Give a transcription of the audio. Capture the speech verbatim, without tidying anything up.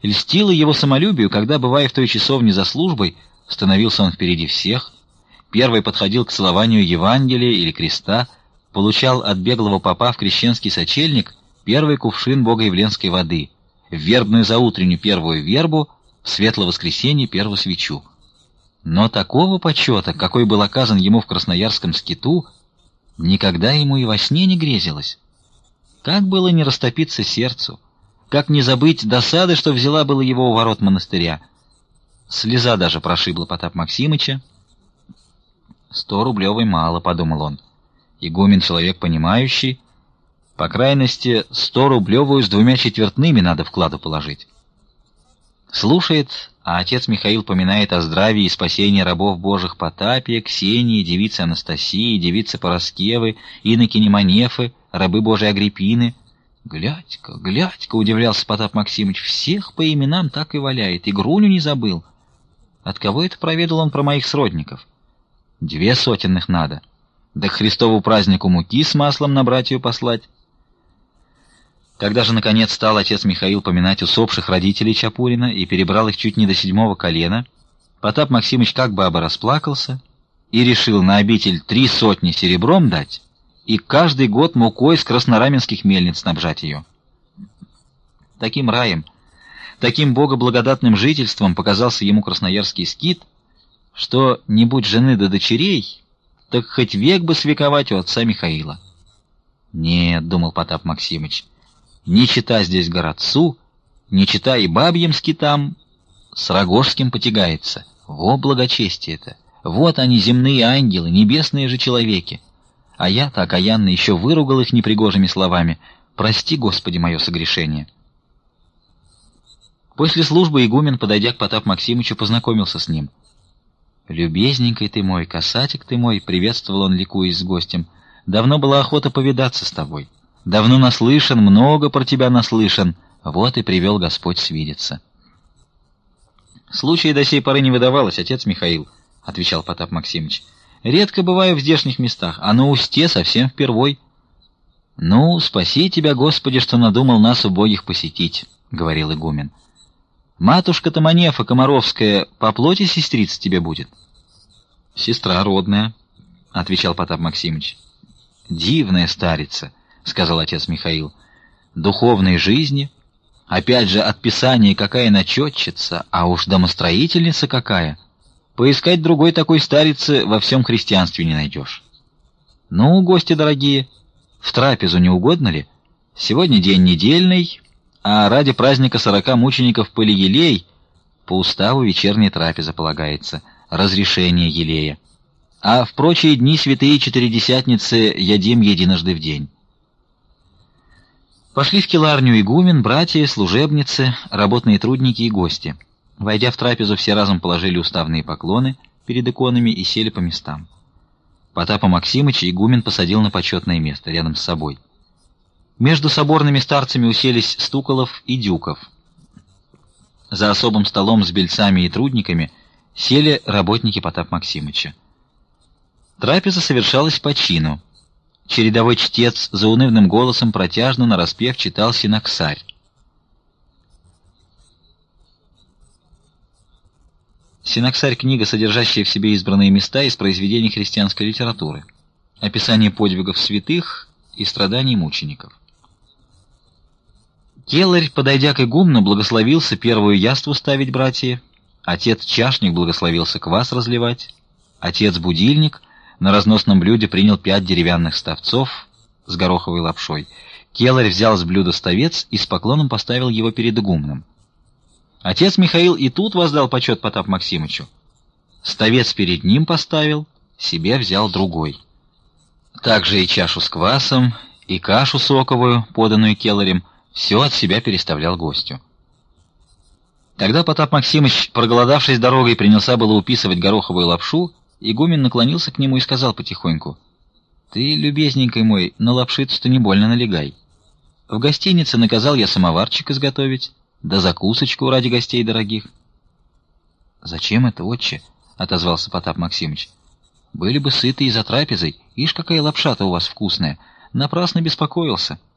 Льстило его самолюбию, когда, бывая в той часовне за службой, становился он впереди всех, первый подходил к целованию Евангелия или креста, получал от беглого попа в крещенский сочельник первый кувшин богоявленской воды, в вербную заутреннюю первую вербу, в светлое воскресенье первую свечу. Но такого почета, какой был оказан ему в красноярском скиту, никогда ему и во сне не грезилось. Как было не растопиться сердцу, как не забыть досады, что взяла было его у ворот монастыря. Слеза даже прошибла Потапа Максимыча. «Сто рублевой мало», — подумал он. Игумен человек понимающий, по крайности, сто рублевую с двумя четвертными надо вкладу положить. Слушает, а отец Михаил поминает о здравии и спасении рабов Божьих Потапия, Ксении, девицы Анастасии, девицы Пороскевы, инокини Манефы, рабы Божьей Агриппины. «Глядь-ка, глядь-ка», — удивлялся Потап Максимыч, — «всех по именам так и валяет, и Груню не забыл. От кого это проведал он про моих сродников? Две сотенных надо. Да к Христову празднику муки с маслом на братью послать». Когда же, наконец, стал отец Михаил поминать усопших родителей Чапурина и перебрал их чуть не до седьмого колена, Потап Максимыч как бы обо расплакался и решил на обитель три сотни серебром дать и каждый год мукой с краснораменских мельниц снабжать ее. Таким раем, таким богоблагодатным жительством показался ему красноярский скит, что, не будь жены да дочерей, так хоть век бы свековать у отца Михаила. «Нет, — думал Потап Максимыч, — не чита здесь городцу, не чита и бабьим скитам, с Рогожским потягается. Во благочестие-то! Вот они, земные ангелы, небесные же человеки. А я-то окаянно еще выругал их непригожими словами. Прости, Господи, мое согрешение». После службы игумен, подойдя к Потапу Максимычу, познакомился с ним. «Любезненький ты мой, касатик ты мой», — приветствовал он, ликуясь с гостем, — «давно была охота повидаться с тобой. Давно наслышан, много про тебя наслышан. Вот и привел Господь свидеться». «Случая до сей поры не выдавалось, отец Михаил», — отвечал Потап Максимыч. «Редко бываю в здешних местах, а на Усте совсем впервой». «Ну, спаси тебя, Господи, что надумал нас убогих посетить», — говорил игумен. «Матушка-то Манефа Комаровская по плоти сестрица тебе будет?» «Сестра родная», — отвечал Потап Максимыч. «Дивная старица», — сказал отец Михаил. «Духовной жизни, опять же от Писания какая начетчица, а уж домостроительница какая. Поискать другой такой старицы во всем христианстве не найдешь. Ну, гости дорогие, в трапезу не угодно ли? Сегодня день недельный, а ради праздника сорока мучеников Полиелей по уставу вечерняя трапеза полагается, разрешение елея. А в прочие дни святые четыредесятницы ядим единожды в день». Пошли в келарню игумен, братья, служебницы, работные трудники и гости. Войдя в трапезу, все разом положили уставные поклоны перед иконами и сели по местам. Потапа Максимыча игумен посадил на почетное место рядом с собой. Между соборными старцами уселись Стуколов и Дюков. За особым столом с бельцами и трудниками сели работники Потапа Максимыча. Трапеза совершалась по чину. Чередовой чтец за унывным голосом протяжно нараспев читал синоксарь. Синоксарь — книга, содержащая в себе избранные места из произведений христианской литературы, описание подвигов святых и страданий мучеников. Келарь, подойдя к игумну, благословился первую яству ставить братья, отец-чашник благословился квас разливать, отец-будильник на разносном блюде принял пять деревянных ставцов с гороховой лапшой. Келарь взял с блюда ставец и с поклоном поставил его перед игумном. Отец Михаил и тут воздал почет Потапу Максимычу. Ставец перед ним поставил, себе взял другой. Также и чашу с квасом, и кашу соковую, поданную Келарем, все от себя переставлял гостю. Когда Потап Максимыч, проголодавшись дорогой, принялся было уписывать гороховую лапшу, игумен наклонился к нему и сказал потихоньку: «Ты, любезненький мой, на лапшицу-то не больно налегай. В гостинице наказал я самоварчик изготовить, да закусочку ради гостей дорогих». «Зачем это, отче?» — отозвался Потап Максимыч. «Были бы сыты и за трапезой, ишь, какая лапша-то у вас вкусная, напрасно беспокоился».